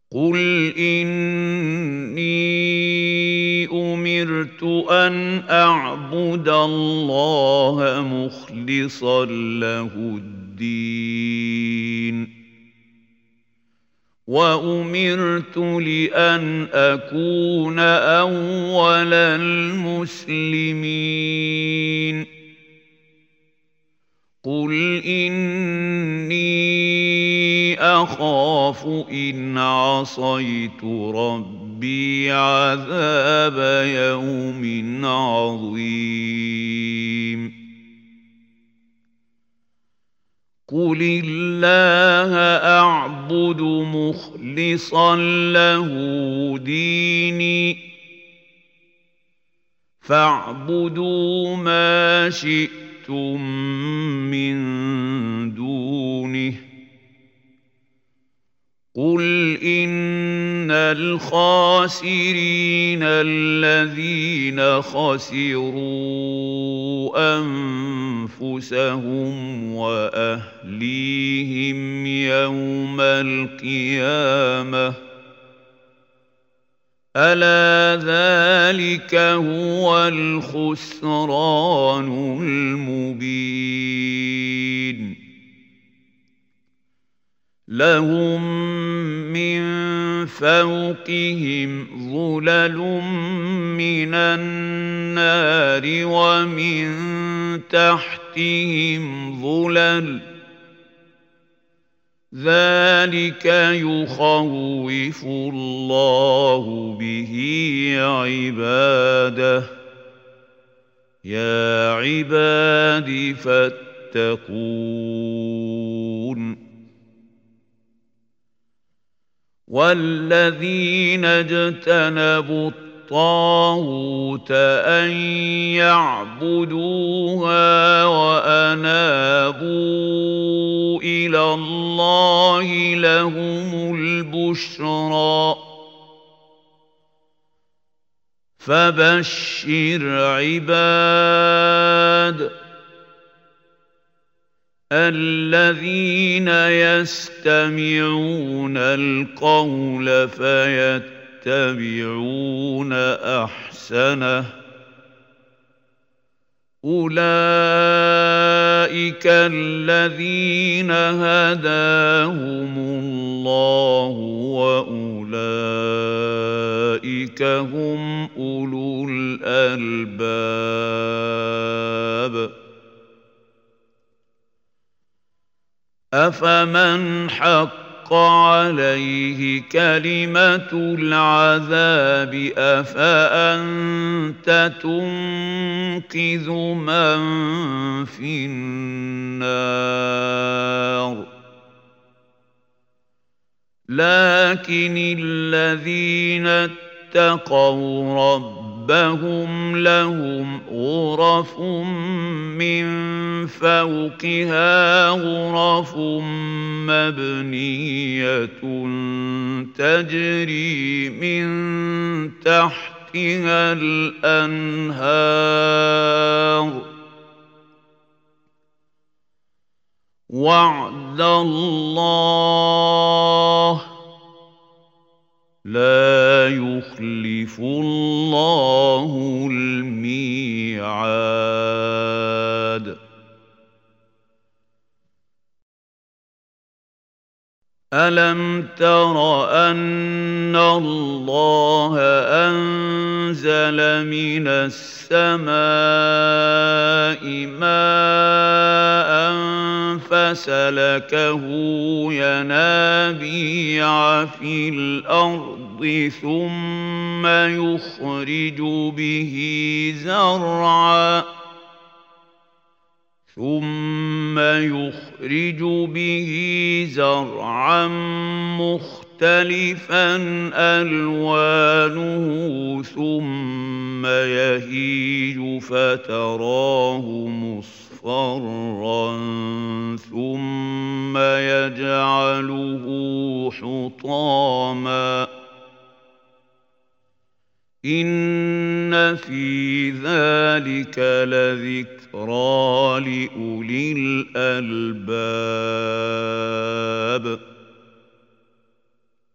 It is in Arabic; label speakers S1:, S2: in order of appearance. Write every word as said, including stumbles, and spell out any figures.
S1: قل إني أمرت أن أعبد الله مخلصا له الدين وأمرت لأن أكون أول المسلمين قل إني أخاف إن عصيت ربي عذاب يوم عظيم قل الله أعبد مخلصا له ديني فاعبدوا ما شئتم من دونه قل إن الخاسرين الذين خسروا أنفسهم وأهليهم يوم القيامة ألا ذلك هو الخسران المبين لهم من فوقهم ظلل من النار ومن تحتهم ظلل ذلك يخوف الله به عباده يا عباد فاتقون والذين اجتنبوا الطاغوت أن يعبدوها وأنابوا إلى الله لهم البشرى فبشر عباد الذين يستمعون القول فيتبعون أحسنه أولئك الذين هداهم الله وأولئك هم أولو الألباب أفمن حق عليه كلمة العذاب أفأنت تنقذ من في النار لكن الذين اتقوا ربهم لهم غرف من فوقها غرف مبنية تجري من تحتها الأنهار وعد الله لا يخلف الله الميعاد ألم تر أن الله أنزل من السماء ماء فسلكه ينابيع في الأرض ثم يخرج به زرعا ثم يخرج به زرعا مختلفا ألوانه ثم يهيج فتراه مصفرا ثم يجعله حطاما إن في ذلك لذكرى لأولي الألباب